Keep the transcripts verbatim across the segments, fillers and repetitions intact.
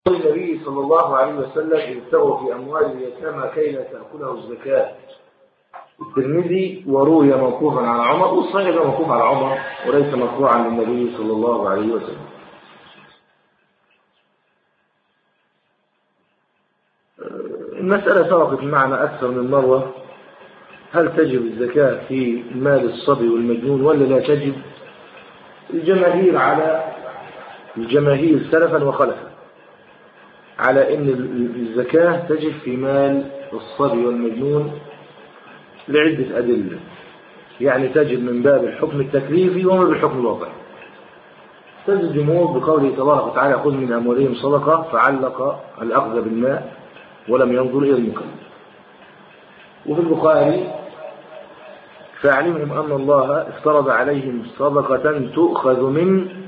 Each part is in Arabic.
النبي صلى الله عليه وسلم ابتغوا في أموال اليتامى كي لا تأكله الزكاة. الترمذي وروي موقوفا على عمر، والصحيح موقوف على عمر وليس مرفوعا للنبي صلى الله عليه وسلم. المسألة سبقت معنا أكثر من مرة، هل تجب الزكاة في مال الصبي والمجنون ولا لا تجب؟ الجماهير على الجماهير سلفا وخلفا على أن الزكاة تجب في مال الصبي والمجنون لعدة أدلة، يعني تجب من باب الحكم التكليفي ومن باب الحكم الوضعي. تجد الجمهور بقوله تبارك وتعالى خذ من أموالهم صدقة، فعلق الأخذ بالماء ولم ينظر إلى المكلف. وفي البخاري فاعلمهم أن الله افترض عليهم صدقة تؤخذ من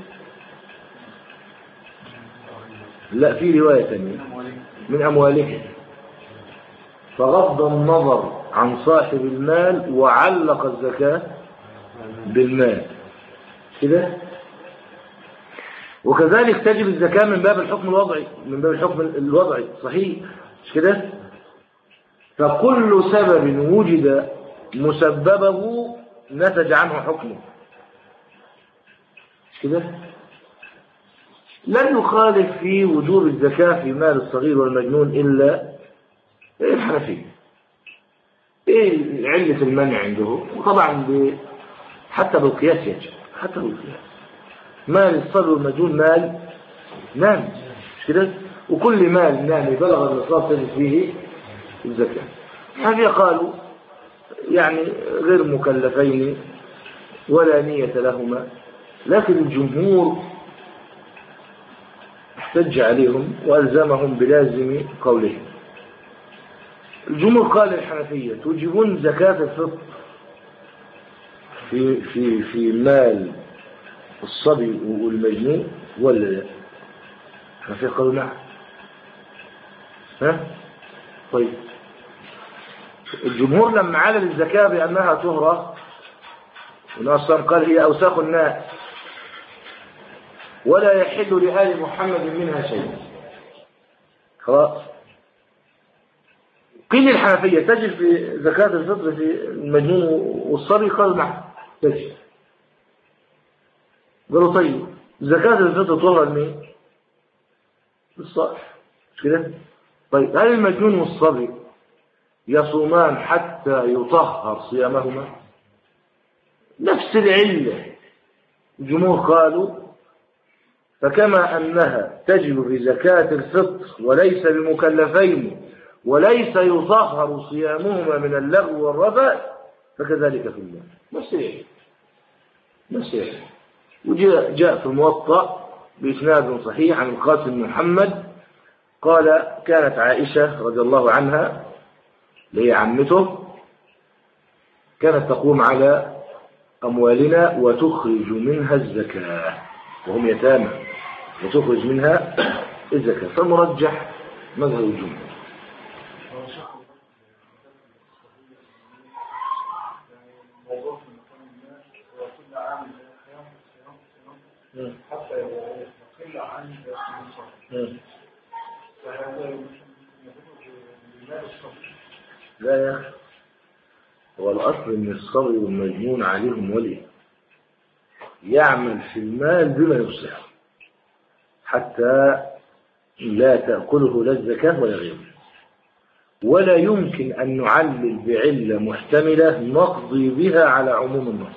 لا في رواية ثانية من أموالهم، فغض النظر عن صاحب المال وعلق الزكاة بالمال كده. وكذلك تجب الزكاة من باب الحكم الوضعي، من باب الحكم الوضعي صحيح مش كده؟ فكل سبب وجد مسببه نتج عنه حكمه مش كده؟ لن يخالف في وجوب الزكاة في مال الصغير والمجنون إلا الحنفية. إيه علة المنع عنده؟ وطبعا حتى بالقياس يجب، حتى بالقياس مال الصغير والمجنون مال نام مش كده؟ وكل مال نام بلغ النصاب تجب فيه الزكاة. هذه قالوا يعني غير مكلفين ولا نية لهما، لكن الجمهور احتج عليهم وألزمهم بلازم قولهم. الجمهور قال الحنفية توجبون زكاة الفطر في في في مال الصبي والمجنون ولا لا؟ الحنفية قالوا نعم. ها طيب، الجمهور لما علل الزكاة بأنها طهرة، ونصر قال هي أوساخ الناس ولا يحل لآل محمد منها شيء، خلاص. قيل الحنفية تجب في زكاة الفطر في المجنون والصبي؟ قال نعم تجب. قالوا طيب زكاة الفطر طهرة لمين؟ للصائح مش كده؟ طيب هل المجنون والصبي يصومان حتى يطهر صيامهما؟ نفس العلة. الجمهور قالوا فكما أنها تجب في زكاة الفطر وليس بمكلفين وليس يطهر صيامهما من اللغو والرفث، فكذلك في المال نفس العلة نفس العلة. وجاء جاء في الموطأ بإسناد صحيح عن القاسم بن محمد قال كانت عائشة رضي الله عنها اللي هي عمته كانت تقوم على أموالنا وتخرج منها الزكاة وهم يتامى، وتخرج منها الزكاة. فالمرجح مذهب الجمهور. حتى يقل عن لا يا أخي، هو الأصل أن الصبي والمجنون عليهم ولي يعمل في المال بما يصلح حتى لا تأكله لا الزكاة ولا غيره، ولا يمكن أن نعلل بعلة محتملة نقضي بها على عموم النص.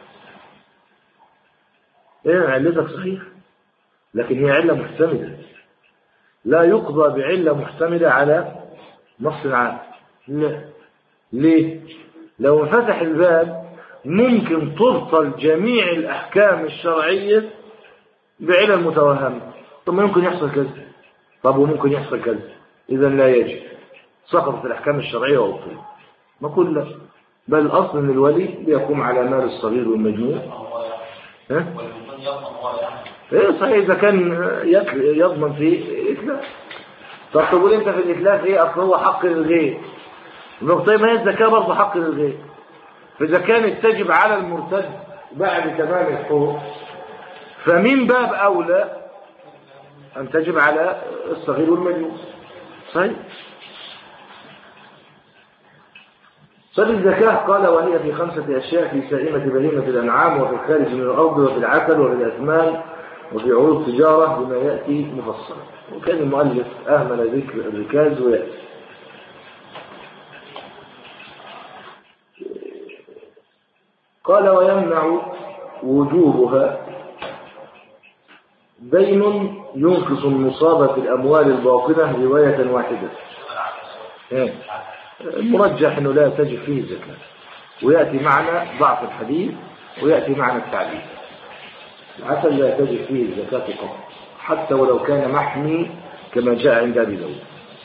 إيه علتك صحيح، لكن هي علة محتملة، لا يقضى بعلة محتملة على نص عام. لا، ليه؟ لو فتح الباب ممكن تبطل جميع الأحكام الشرعية بعلل متوهمة. طب ما يمكن يحصل كذا، طب وممكن يحصل كذا، إذا لا يجب، سقطت الأحكام الشرعية وأبطل. ما كل لا، بل الأصل أن الولي بيقوم على مال الصغير والمجنون. ها؟ إيه صحيح، إذا كان يضمن في إتلاف. طب تقول أنت في الإتلاف إيه؟ أصل هو حق للغير. طيب ما هي الزكاة برضه حق للغير، فإذا كانت تجب على المرتد بعد تمام الحقوق فمن باب أولى أن تجب على الصغير والمجنون. صحيح. فالزكاة قال وهي في خمسة أشياء: في سائمة بهيمة الأنعام، وفي الخارج من الأرض، وفي العسل، وفي الأثمان، وفي عروض التجارة، بما يأتي مفصلا. وكان المؤلف أهمل ذكر الركاز ويأتي. قال ويمنع وجوبها دين ينقص النصاب في الأموال الباطنة رواية واحدة. المرجح أنه لا تجب فيه الزكاة، ويأتي معنا ضعف الحديث ويأتي معنا التعليل. العسل لا تجب فيه الزكاة قط، حتى ولو كان محمي كما جاء عند أبي داود.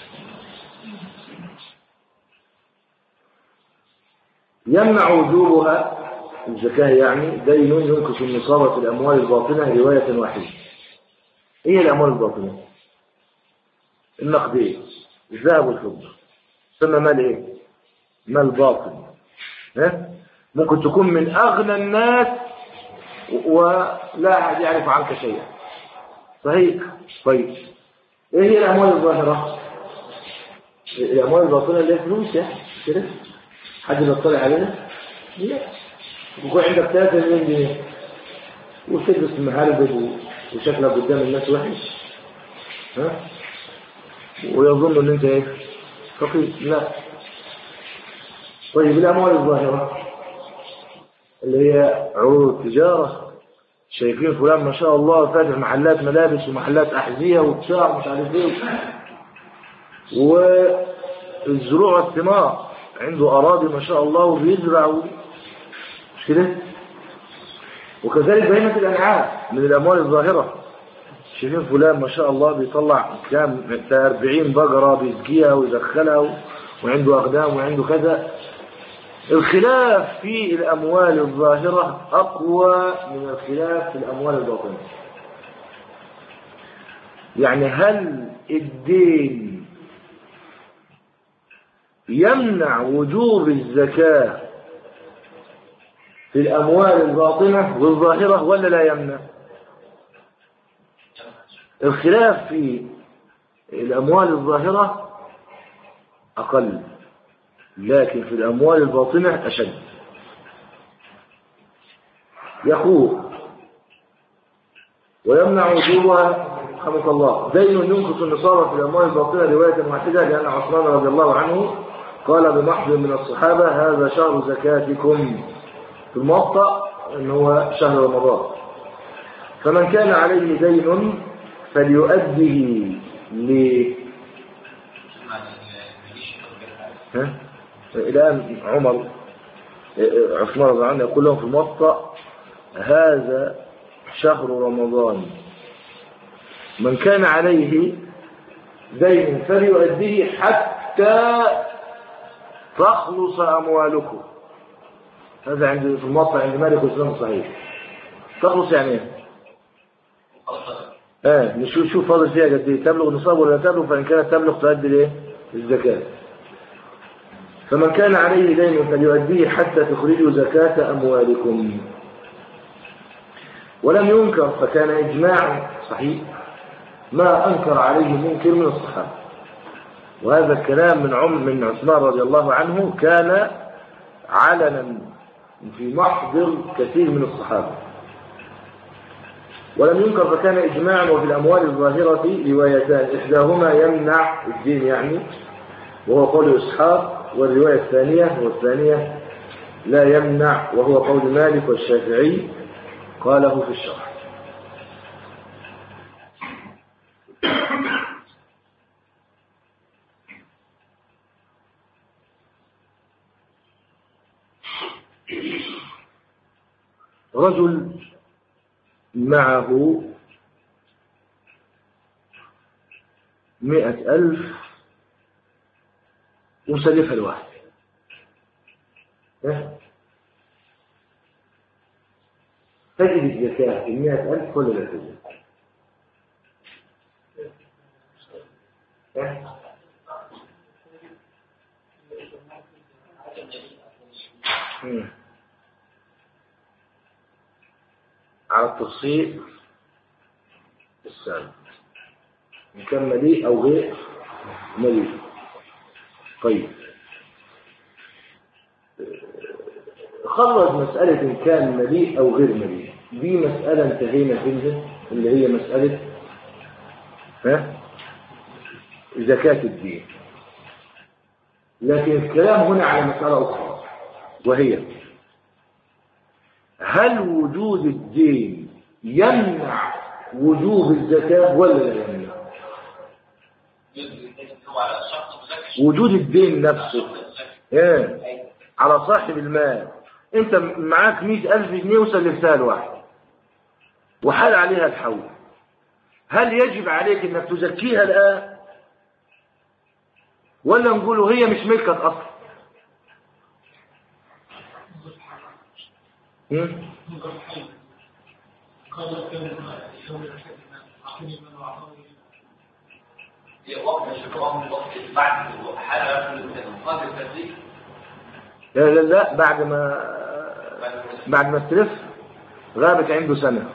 يمنع وجوبها الزكاة يعني دين ينقص النصاب في الأموال الباطنة رواية واحدة. إيه الأموال الباطنة؟ النقدين، الذهب والفضة، ثم مال إيه؟ مال باطن. ها؟ ممكن تكون من أغنى الناس ولا أحد يعرف عنك شيئا. صحيح. طيب إيه هي الأموال الظاهرة؟ الأموال الباطنة اللي هي فلوس يعني كده، حد يطلع علينا؟ لا. يكون عندك ثلاثة مليون جنيه وتلبس مهربب وشكلك قدام الناس وحش، ها؟ ويظن ان انت ايه؟ فقير. لا. طيب الاموال الظاهره اللي هي عروض التجاره، شايفين فلان ما شاء الله فاتح محلات ملابس ومحلات احذيه وبتاع مش عارف ايه، والزروع والثمار، عنده اراضي ما شاء الله وبيزرع، مش كده؟ وكذلك بهيمة الأنعام من الأموال الظاهرة، شايفين فلان ما شاء الله بيطلع كام أربعين بقرة بيزكيها ويدخلها وعنده أقدام وعنده كذا. الخلاف في الأموال الظاهرة أقوى من الخلاف في الأموال الباطنة. يعني هل الدين يمنع وجوب الزكاة في الأموال الباطنة والظاهرة ولا لا يمنع؟ الخلاف في الأموال الظاهرة أقل، لكن في الأموال الباطنة أشد. يقول ويمنع وجوبها رحمك الله دين ينقص النصاب في الأموال الباطنة رواية واحدة، لأن عثمان رضي الله عنه قال بمحض من الصحابة هذا شهر زكاتكم، في الموطأ إن هو شهر رمضان، فمن كان عليه دين فليؤديه ل ها؟ الآن عمر عثمان رضي الله عنه يقول لهم في الموطأ هذا شهر رمضان، من كان عليه دين فليؤديه حتى تخلص أموالكم. هذا عند في الموطأ عند مالك والإسلام صحيح. تخلص يعني ايه؟ اه نشوف شوف فاضل فيها قد ايه، تبلغ النصاب ولا تبلغ، فإن كانت تبلغ تؤدي الايه؟ الزكاة. فمن كان عليه دين فليؤديه حتى تخرجوا زكاة أموالكم. ولم ينكر، فكان إجماع صحيح ما أنكر عليه منكر من الصحابة. وهذا الكلام من عم من عثمان رضي الله عنه كان علنا في محضر كثير من الصحابة. ولم ينكر، فكان إجماعا. وفي الأموال الظاهرة روايتان، إحداهما يمنع الدين يعني وهو قول إسحاق، والرواية الثانية والثانية لا يمنع وهو قول مالك والشافعي قاله في الشرح. رجل معه مئة ألف وسلفها الواحد، تجد الزكاة في مئة ألف ولا لا تجد؟ على التفصيل السابق. إن كان مليء أو غير مليء. طيب خرج مسألة إن كان مليء أو غير مليء، دي مسألة انتهينا منها اللي هي مسألة ها زكاة الدين. لكن الكلام هنا على مسألة أخرى، وهي هل وجود الدين يمنع وجوب الزكاة ولا لا يمنع؟ وجود الدين نفسه ايه على صاحب المال. انت معاك مئة ألف جنيه وسلفتها لواحد وحال عليها الحول، هل يجب عليك انك تزكيها الآن ولا نقوله هي مش ملكك أصلا؟ لا لا لا بعد ما بعد ما استلف غابت عنده سنة،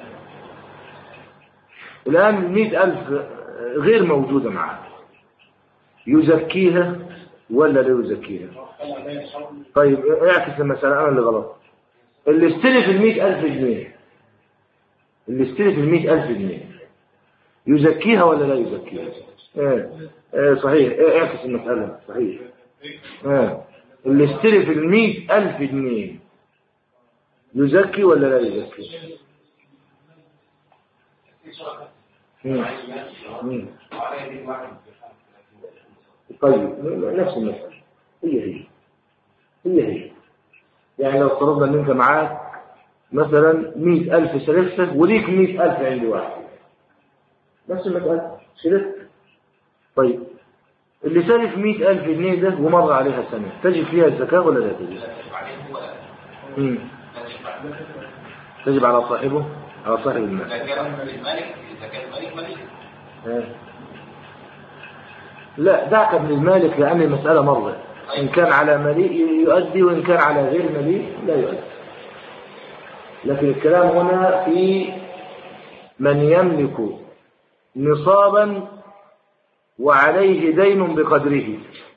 الآن مئة ألف غير موجودة معه، يزكيها ولا لا يزكيها؟ طيب اعكس المسألة، أنا اللي غلط. اللي استلف المئة ألف جنيه اللي استلف المئة ألف جنيه يزكيها ولا لا يزكيها؟ ايه ايه صحيح، ايه اعكس المسألة صحيح. ايه اللي استلف المئة ألف جنيه يزكي ولا لا يزكي؟ مم. مم. طيب نفس المسألة هي هي هي هي يعني لو فرضنا ان انت معاك مثلا مئة ألف سلفة وليك مئة ألف عند واحد، نفس المسألة سلفت. طيب اللي سلف مئة ألف جنيه ده ومر عليها سنة، تجب فيها الزكاة ولا لا تجب؟ مم. تجب على صاحبه، على صاحب المال. لا دعك من المالك، لأن المسألة مرة إن كان على مليء يؤدي وإن كان على غير مليء لا يؤدي. لكن الكلام هنا في من يملك نصابا وعليه دين بقدره،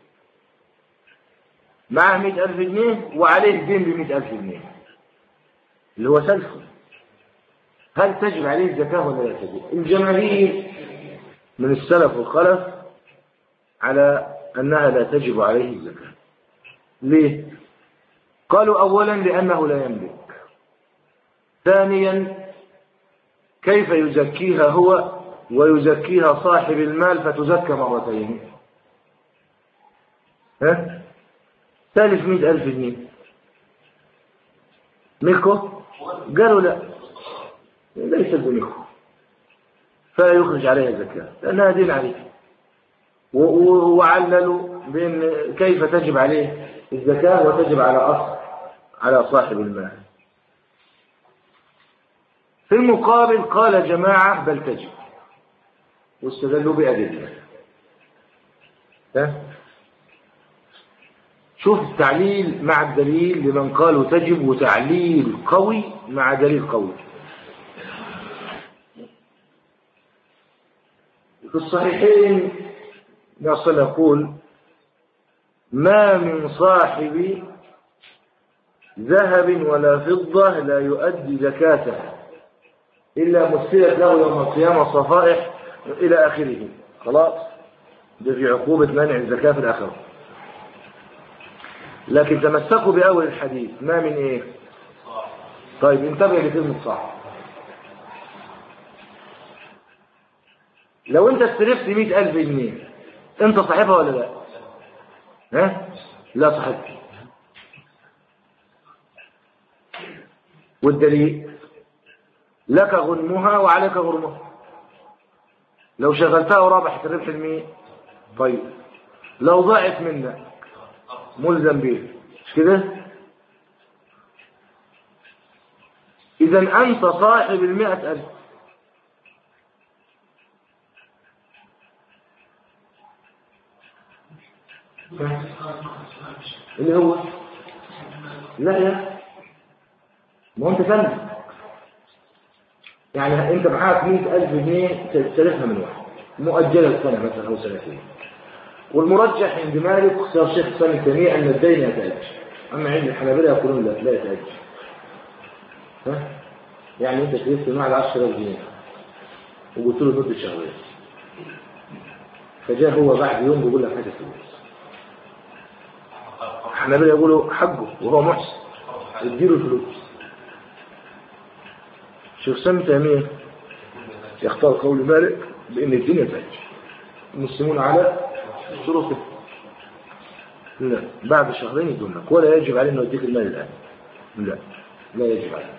معه مئة ألف جنيه وعليه دين بمئة ألف جنيه اللي هو سلفه، هل تجب عليه الزكاة ولا لا تجب؟ الجماهير من السلف والخلف على أنها لا تجب عليه الزكاة. ليه؟ قالوا أولا لأنه لا يملك، ثانيا كيف يزكيها هو ويزكيها صاحب المال فتزكى مرتين؟ ها؟ ثالث مئة ألف جنيه ملكه؟ قالوا لا ليس بملكه فلا يخرج عليها الزكاة لأنها دين عليه، وعللوا بأن كيف تجب عليه الزكاة وتجب على أصل على صاحب المال. في المقابل قال جماعة بل تجب واستدلوا بأدلة. شوف التعليل مع الدليل لمن قالوا تجب، وتعليل قوي مع دليل قوي. في الصحيحين نصل يقول ما من صاحب ذهب ولا فضة لا يؤدي زكاتها إلا مثلت له يوم القيامة صفائح إلى آخره. خلاص ده في عقوبة منع الزكاة في الآخرة. لكن تمسكوا بأول الحديث ما من إيه؟ طيب انتبه لكلمة صح. لو انت استلفت مئة ألف جنيه انت صاحبها ولا لا؟ ها؟ لا صاحبها. والدليل لك غنمها وعليك غرمها، لو شغلتها ورابحت الربح المئة. طيب لو ضاعت منك ملزم به مش كده؟ إذا أنت صاحب المئة ألف. اللي هو لا يا ما أنت فن يعني أنت معاك مئة ألف جنيه تستلفها من واحد مؤجلة سنة مثلا أو سنتين. والمرجح عند مالك واختيار الشيخ الإسلام ابن تيمية أن الدين يتأجل. أما عند الحنابلة يقولون لا لا يتأجل. ها؟ يعني أنت كريست معه عشرة آلاف جنيه وقلت له مدة شهرين، فجاء هو بعد يوم بيقول لك هات الفلوس. الحنابلة يقولوا حقه وهو محسن اديله الفلوس. شيخ الإسلام ابن تيمية يختار قول مالك بأن الدين يتأجل. المسلمون على شروطه، لا بعد شهرين يدونك، ولا يجب عليه انه يديك المال الان، لا لا يجب عليه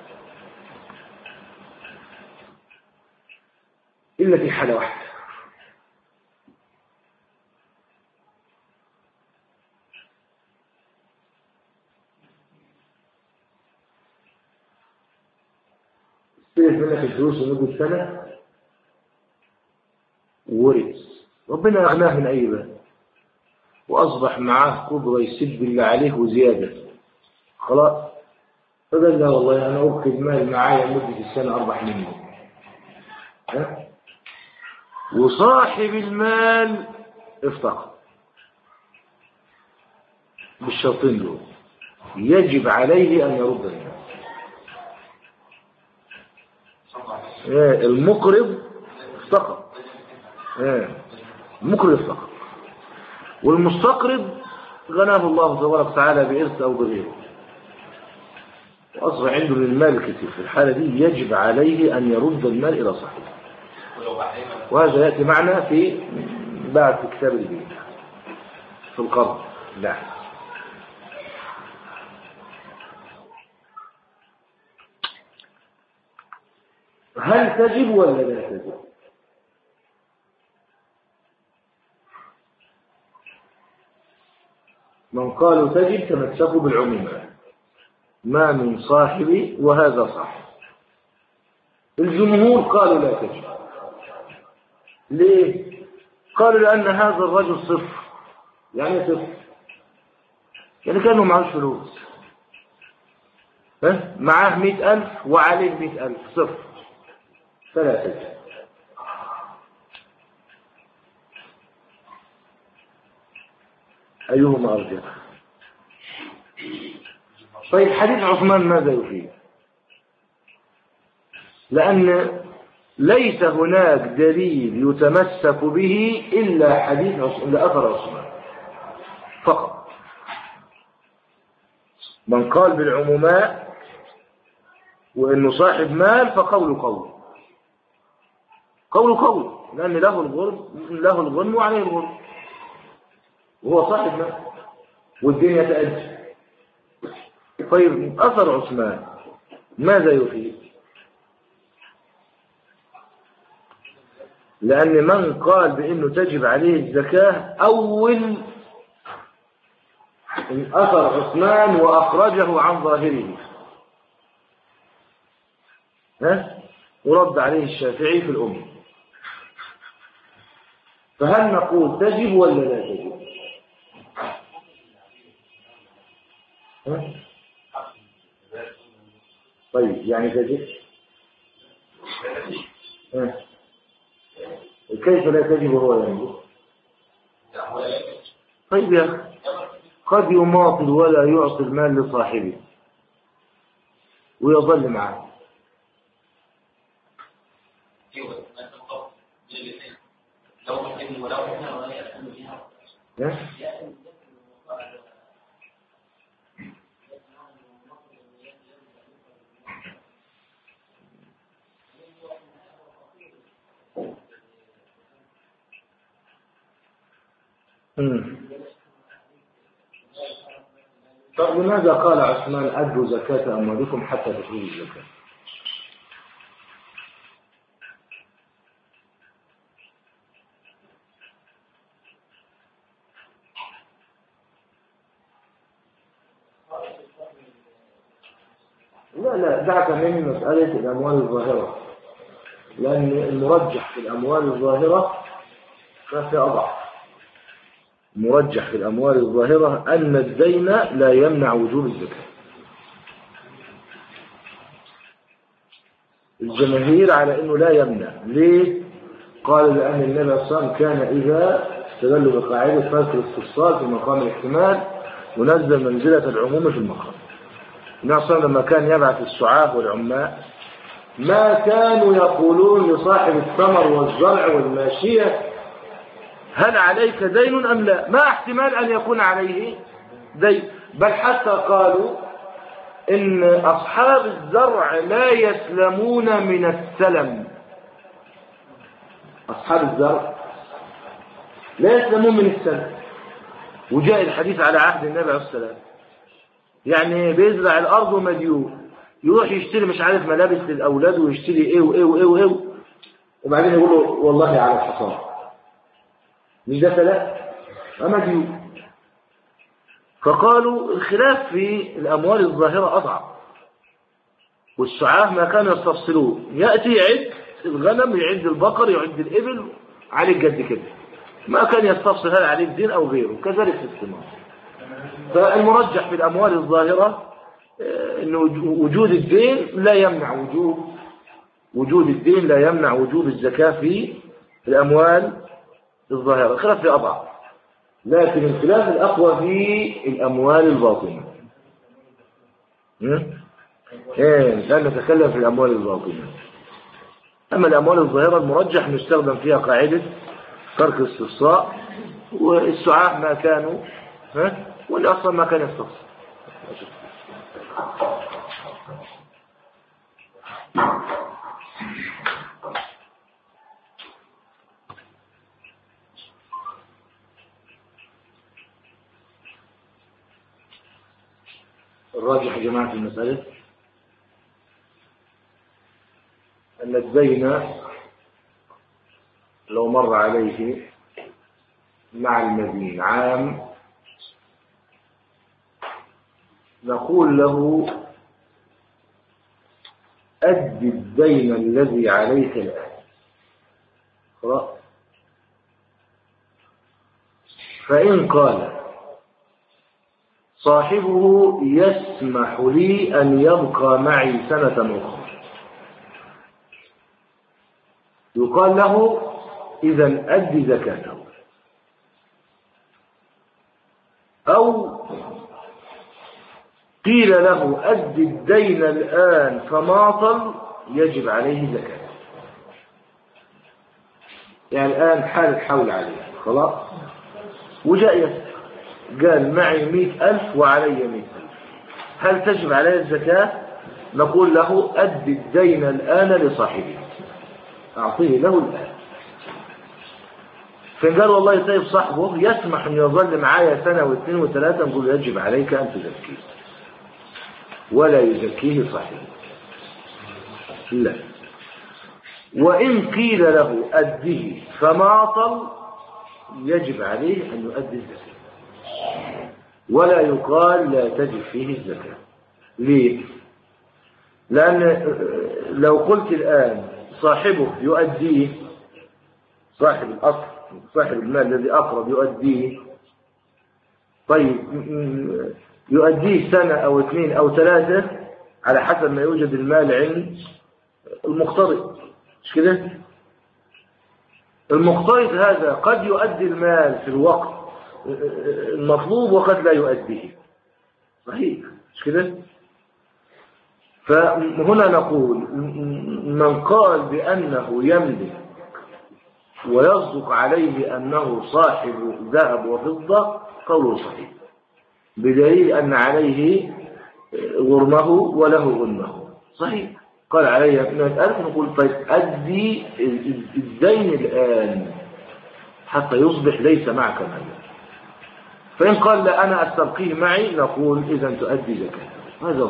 الا في حاله واحده، استلف منك الفلوس لمده سنه ورث، ربنا اغناه من اي باب واصبح معاه قدره يسد اللي عليه وزياده، خلاص فقال لا والله انا اركب مال معايا مده السنه اربح منه. ها؟ وصاحب المال افتقر بالشرطين دول، يجب عليه ان يرد المال. المقرض افتقر، المقرض افتقر، والمستقرض غناه الله تبارك وتعالى بإرث أو بغيره وأصبح عنده للمال كثير. في الحالة دي يجب عليه أن يرد المال إلى صاحبه، وهذا يأتي معنا في بعد في كتاب البيت في القرض. لا هل تجب ولا لا تجب؟ من قالوا تجب تمسكوا بالعمومات ما من صاحبي وهذا صح. الجمهور قالوا لا تجب. ليه؟ قالوا لأن هذا الرجل صفر. يعني صفر يعني كانوا معه فلوس، ها؟ معاه مئة ألف وعليه مئة ألف، صفر، فلا تجب. أيهما أرجح؟ طيب حديث عثمان ماذا يفيد؟ لأن ليس هناك دليل يتمسك به إلا حديث إلا أثر عثمان فقط. من قال بالعمومات وإنه صاحب مال فقول قول قول قول لأن له الغرم له الغنم وعليه الغرم وهو صاحب مال والدين يتأجل. طيب أثر عثمان ماذا يفيد؟ لأن من قال بأنه تجب عليه الزكاة أول أثر عثمان وأخرجه عن ظاهره، ها؟ ورد عليه الشافعي في الأم. فهل نقول تجب ولا لا تجب؟ ها؟ طيب يعني تجب؟ ها؟ كيف لا تجب وهو ينجب؟ طيب يا أخي قد يماطل ولا يعطي المال لصاحبه ويظل معه. ها؟ طب لماذا قال عثمان أدوا زكاة أموالكم حتى تخرجوا الزكاة؟ لا لا دعك من مسألة الأموال الظاهرة، لأن المرجح في الأموال الظاهرة ما في أضع. مرجح في الأموال الظاهرة أن الدين لا يمنع وجوب الزكاة. الجماهير على أنه لا يمنع. ليه؟ قال لأن النبي صلى الله عليه وسلم كان إذا استدل بقاعدة ترك الاستفصال في مقام الاحتمال ونزل منزلة العموم في المقام. النبي صلى الله عليه وسلم لما كان يبعث السعاة والعماء ما كانوا يقولون لصاحب الثمر والزرع والماشية هل عليك دين أم لا؟ ما احتمال أن يكون عليه دين، بل حتى قالوا إن أصحاب الزرع لا يسلمون من السلم. أصحاب الزرع لا يسلمون من السلم، وجاء الحديث على عهد النبي عليه الصلاة والسلام، يعني بيزرع الأرض ومديون، يروح يشتري مش عارف ملابس للأولاد ويشتري إيه وإيه وإيه وإيه، وبعدين يقول له والله على الحصان، مش ده سلام؟ أما ديون. فقالوا الخلاف في الأموال الظاهرة أضعف، والسعاة ما كانوا يستفصلون، يأتي يعد الغنم، يعد البقر، يعد الإبل، عليك جد كده، ما كان يستفصل هل عليه الدين أو غيره، كذلك في الثمار. فالمرجح في الأموال الظاهرة أن وجود الدين لا يمنع وجوب وجود الدين لا يمنع وجوب الزكاة في الأموال الظاهرة. الخلاف في أضعف، لكن الخلاف الأقوى في الأموال الباطنة. إيه الآن نتكلم في الأموال الباطنة. أما الأموال الظاهرة المرجح نستخدم فيها قاعدة ترك الاستفصاء، والسعاة ما كانوا ها واللي أصلا ما كان يستفصل. الراجح يا جماعة في المسألة أن الدين لو مر عليه مع المدين عام نقول له أد الدين الذي عليك الآن، خلاص. فإن قال صاحبه يسمح لي أن يبقى معي سنة أخرى، يقال له إذن أد زكاته. أو قيل له أد الدين الآن فماطل، يجب عليه زكاة، يعني الآن حال الحول عليه خلاص، وجاء يسأل قال معي مئة ألف وعلي مئة ألف، هل تجب عليه الزكاة؟ نقول له أد الدين الآن لصاحبه، أعطيه له الآن. فإن قال والله طيب صاحبه يسمح أن يظل معايا سنة واثنين وثلاثة، نقول يجب عليك أن تزكيه، ولا يزكيه صاحبه، لا. وإن قيل له أده فماطل، يجب عليه أن يؤدي الزكاة، ولا يقال لا تجب فيه الزكاة. ليه؟ لأن لو قلت الآن صاحبه يؤديه، صاحب الأصل صاحب المال الذي أقرب يؤديه، طيب يؤديه سنة أو اثنين أو ثلاثة على حسب ما يوجد المال عند المقترض، مش كده؟ المقترض هذا قد يؤدي المال في الوقت المطلوب وقد لا يؤديه، صحيح مش كده؟ فهنا نقول من قال بأنه يملك ويصدق عليه أنه صاحب ذهب وفضة قوله صحيح، بدليل أن عليه غرمه وله غنمه، صحيح. قال عليه مئة ألف، نقول طيب أدي الدين الآن حتى يصبح ليس معك مال. فإن قال لا أنا أستبقيه معي، نقول إذن تؤدي زكاة. هذا هو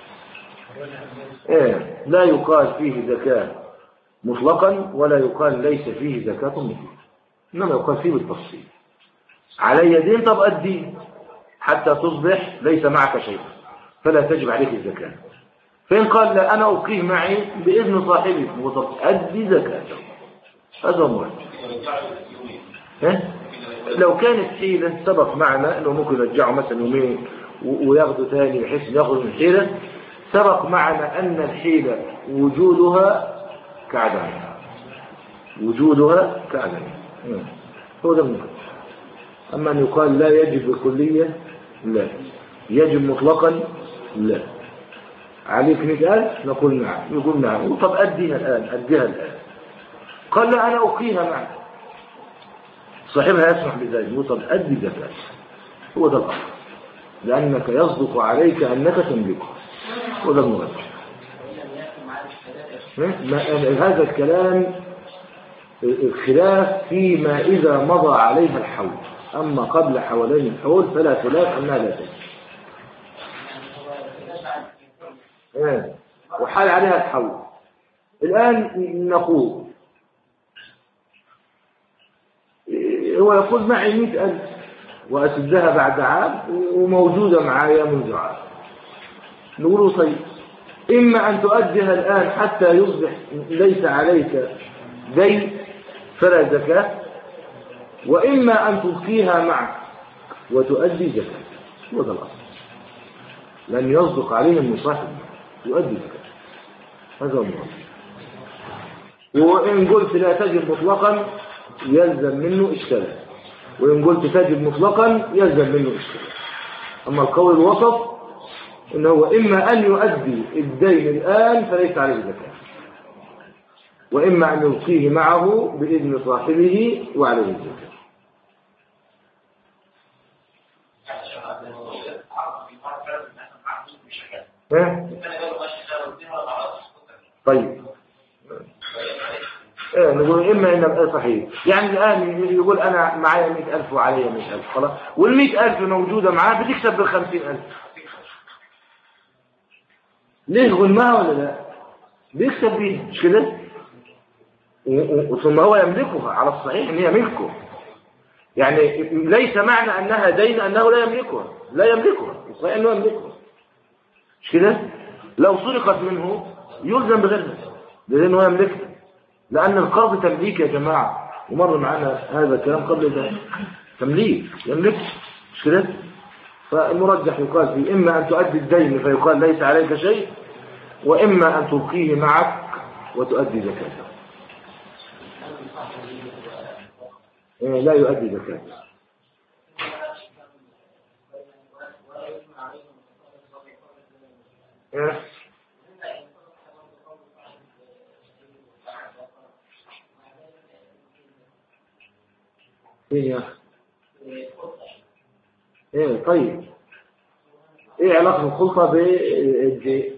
إيه، لا يقال فيه زكاة مطلقا ولا يقال ليس فيه زكاة مطلقا، إنما يقال فيه بالتفصيل. علي دين، طب أدي حتى تصبح ليس معك شيء فلا تجب عليك الزكاة. فإن قال لا أنا أبقيه معي بإذن صاحبي، طب أدي زكاته. هذا هو. لو كانت حيلة سبق معنا أنه ممكن يرجعوا مثلا يومين وياخذوا ثاني بحيث ياخذوا من حيلة، سبق معنا أن الحيلة وجودها كعدمها، وجودها كعدمها. هو ده المهم. أما أن يقال لا يجب بكلية، لا. يجب مطلقا، لا. عليك مئة ألف، نقول نعم، يقول نعم. طب أديها الآن، أديها الآن. قال لا، أنا أقيها معك. صاحبها يسمح بذلك. طب أدي زكاة. هو ده الأصل، لأنك يصدق عليك أنك تملكه. هو ده المراد. هذا الكلام الخلاف فيما إذا مضى عليها الحول. أما قبل حولين الحول فلا خلاف أنها لا تجب. وحال عليها الحول. الآن نقول هو يقول معي مئة ألف وأسدها بعد عام وموجودة معايا منذ عام. نقول طيب، إما أن تؤديها الآن حتى يصبح ليس عليك دين فلا زكاة، وإما أن تبقيها معك وتؤدي زكاة. وهذا الأصل، لن يصدق عليهم من صاحب يؤدي زكاة. هذا هو المراد. وإن قلت لا تجب مطلقا يلزم منه إشكال، وإن قلت تجب مطلقا يلزم منه إشكال. أما القول الوسط إنه إما أن يؤدي الدين الآن فليس عليه زكاة، وإما أن يبقيه معه بإذن صاحبه وعليه الزكاة. طيب ايه نقول إما إن صحيح. يعني الآن يقول أنا معايا مئة ألف وعليا مئة ألف، خلاص، والمئة ألف موجودة معاه، بتكسب بالخمسين ألف. ليه غنمها ولا لا؟ بيكسب بيه، مش كده؟ ثم هو يملكها على الصحيح ان هي ملكه. يعني ليس معنى انها دين انه لا يملكها، لا يملكها، الصحيح انه يملكها، مش كده؟ لو سرقت منه يلزم بغيرها لانه يملكها، لان القرض تمليك يا جماعه، ومر معنا هذا الكلام قبل ذلك. تمليك، يملك، مش كده؟ فالمرجح يقال فيه اما ان تؤدي الدين فيقال ليس عليك شيء، واما ان تبقيه معك وتؤدي زكاته. لا يؤدي زكاة. ايه يا اخي؟ ايه طيب، ايه علاقة الخلطة بالدين؟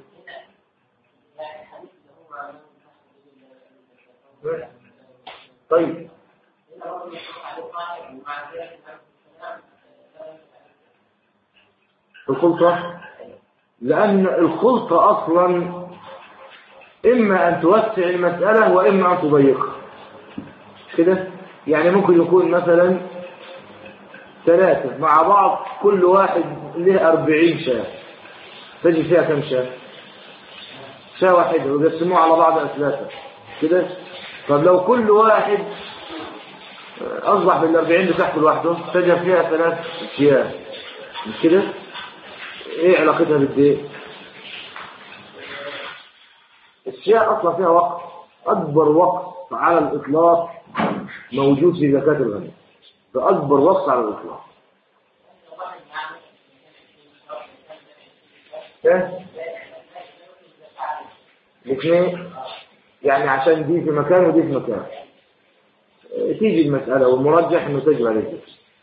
طيب الخلطة، لأن الخلطة أصلا إما أن توسع المسألة وإما أن تضيقها كده. يعني ممكن يكون مثلا ثلاثة مع بعض كل واحد له أربعين شاة، تجي فيها كم شاة؟ شاة واحدة ويقسموها على بعض أثلاثة كده. طب لو كل واحد أصبح بالأربعين بتاعته لوحده تجي فيها ثلاث شياه، مش كده؟ ايه علاقتها بالدين؟ الشياء اصلا فيها وقت، اكبر وقت على الاطلاق موجود في زكاة الغنم، فاكبر وقت على الاطلاق. ايه الاثنين، يعني عشان دي في مكان ودي في مكان تيجي المسألة، والمرجح انه تجب عليه.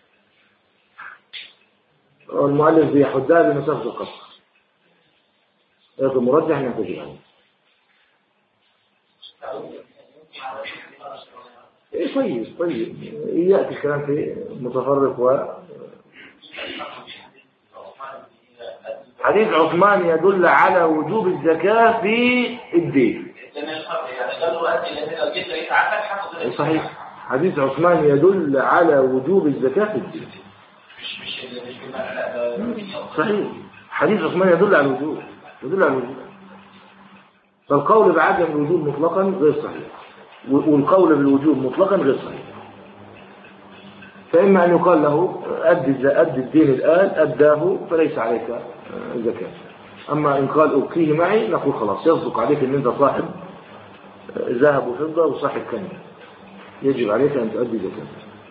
والمؤلف بيحدها بمسافة القصر، لكن مرجح انه تجب عليه. ايه طيب طيب يأتي الكلام في متفرق. و حديث عثمان يدل على وجوب الزكاة في الدين. صحيح، حديث عثمان يدل على وجوب الزكاة في الدين. صحيح، حديث عثمان يدل على الوجوب، يدل على الوجوب. فالقول بعدم الوجوب مطلقا غير صحيح، والقول بالوجوب مطلقا غير صحيح. فإما أن يقال له أدي أدي الدين الآن، أداه فليس عليك زكاة. أما إن قال أبقيه معي نقول خلاص يصدق عليك أن أنت صاحب ذهب وفضة وصاحب كنز، يجب عليك أن تؤدي زكاة.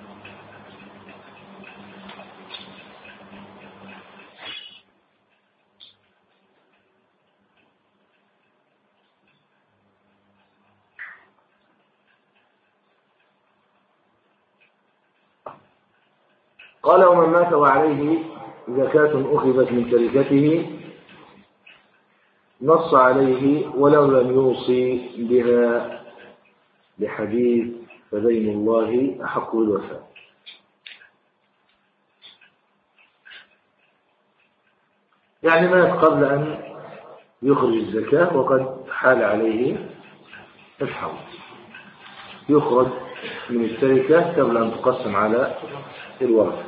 قال ومن مات وعليه زكاة أخذت من تركته نص عليه ولو لم يوصي بها لحديث فدين الله أحق بالوفاء. يعني مات قبل أن يخرج الزكاة وقد حال عليه الحول، يخرج من التركة قبل أن تقسم على الورثة.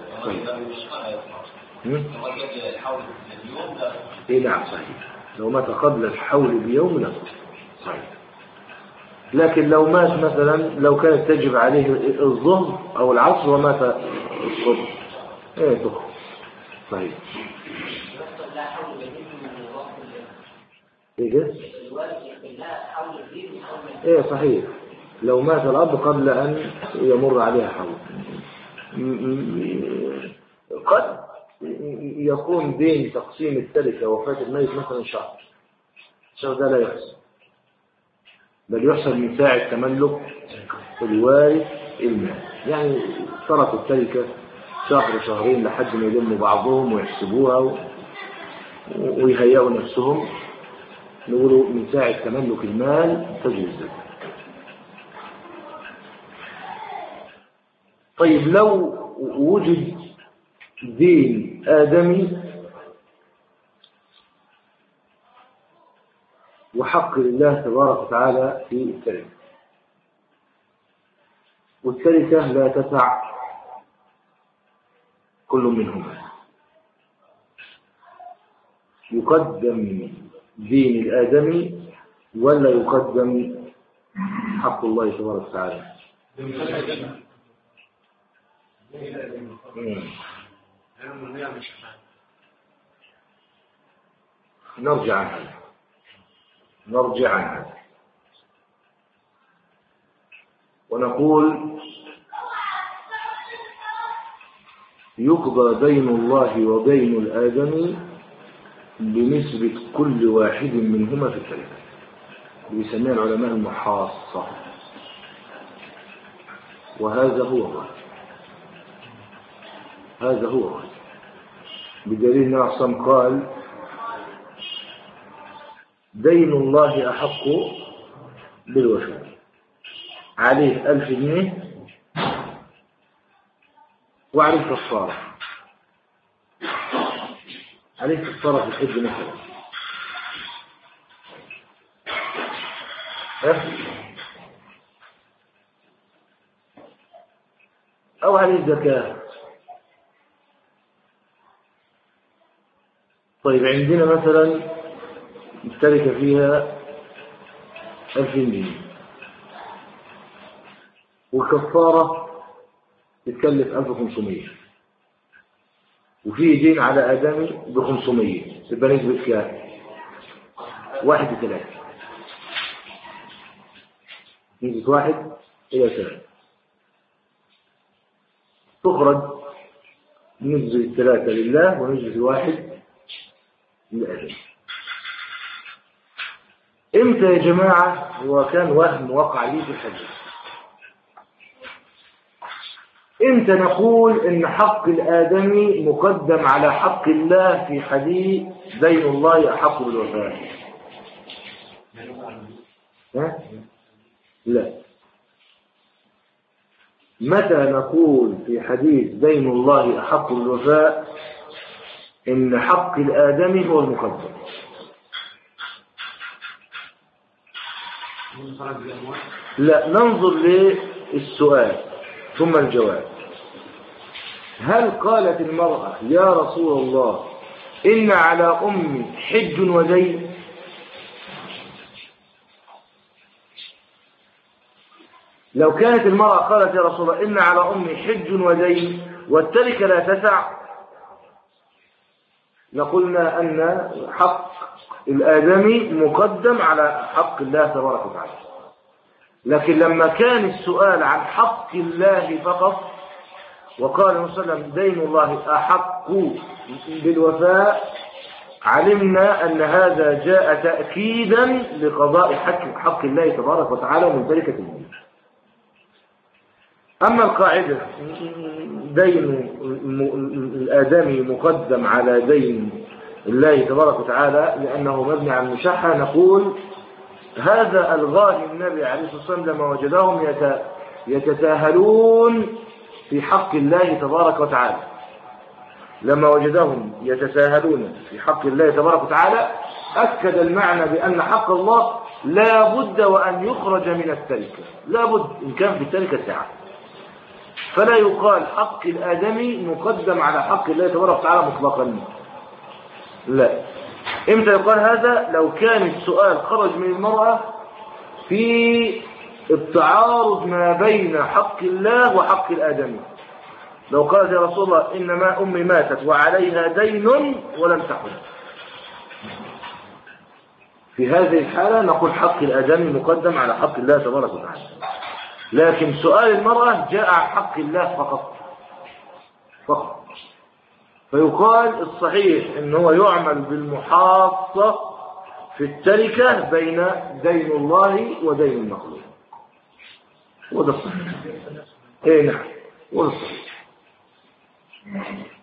إيه نعم صحيح، لو مات قبل الحول بيوم لا صحيح. لكن لو مات مثلا لو كانت تجب عليه الظهر أو العصر ومات الصبح إيه تخرج صحيح. إيه إيه صحيح، لو مات الأب قبل أن يمر عليها حول. قد يكون بين تقسيم التركة ووفاة الميت مثلا شهر، الشهر ده لا يحسب، بل يحسب من ساعة تملك الوارث المال. يعني تركوا التركة شهر شهرين لحد ما يلموا بعضهم ويحسبوها ويهيئوا نفسهم، نقولوا من ساعة تملك المال تجوز الزكاة. طيب لو وجد دين آدمي وحق لله تبارك وتعالى في التركة، والتركة لا تسع كل منهما، يقدم دين الآدمي ولا يقدم حق الله تبارك وتعالى؟ نرجع عن هذا نرجع عن هذا ونقول يقضى دين الله ودين الآدمي بنسبة كل واحد منهما في التركة، يسميها العلماء المحاصة، وهذا هو الرأي. هذا هو الرأي بدليل نعصم قال دين الله أحق بالوفاء، عليه ألف جنيه وعليه كفارة، عليه كفارة في الحج مثلا، أو عليه زكاة. طيب عندنا مثلا التركة فيها ألف جنيه والكفارة تتكلف ألف وخمسمية، وفيه دين على آدمي بخمسمية، يبقى نسبة كام؟ واحد لثلاثة، نسبة واحد إلى ثلاثة، تخرج نسبة الثلاثة لله ونسبة الواحد للآدمي. امتى يا جماعة هو كان وهم وقع لي في الحج؟ امتى نقول ان حق الآدمي مقدم على حق الله في حديث دين الله أحق بالوفاء؟ ها؟ لا. متى نقول في حديث دين الله أحق بالوفاء ان حق الآدمي هو المقدم؟ لا، ننظر للسؤال ثم الجواب. هل قالت المرأة يا رسول الله إن على أمي حج ودين؟ لو كانت المرأة قالت يا رسول الله إن على أمي حج ودين والتركة لا تسع، لقلنا أن حق الآدمي مقدم على حق الله تبارك وتعالى. لكن لما كان السؤال عن حق الله فقط، وقال النبي صلى الله عليه وسلم دين الله أحق بالوفاء، علمنا أن هذا جاء تأكيدا لقضاء حق, حق الله تبارك وتعالى من تركة المال. أما القاعدة دين الآدمي مقدم على دين الله تبارك وتعالى لأنه مبني على المشحة، نقول هذا ألغاه النبي عليه الصلاة والسلام لما وجدهم يتساهلون في حق الله تبارك وتعالى. لما وجدهم يتساهلون في حق الله تبارك وتعالى أكد المعنى بأن حق الله لا بد وأن يخرج من التركة، لا بد إن كان في التركة ساعة، فلا يقال حق الآدمي مقدم على حق الله تبارك وتعالى مطلقا، لا. إمتى يقال هذا؟ لو كان السؤال خرج من المرأة في التعارض ما بين حق الله وحق الآدمي. لو قالت يا رسول الله إنما أمي ماتت وعليها دين ولم تحل، في هذه الحالة نقول حق الآدمي مقدم على حق الله تبارك وتعالى. لكن سؤال المرأة جاء عن حق الله فقط فقط، فيقال الصحيح إن هو يعمل بالمحاصة في التركة بين دين الله ودين المخلوق، وده الصحيح. ايه نعم، وده الصحيح.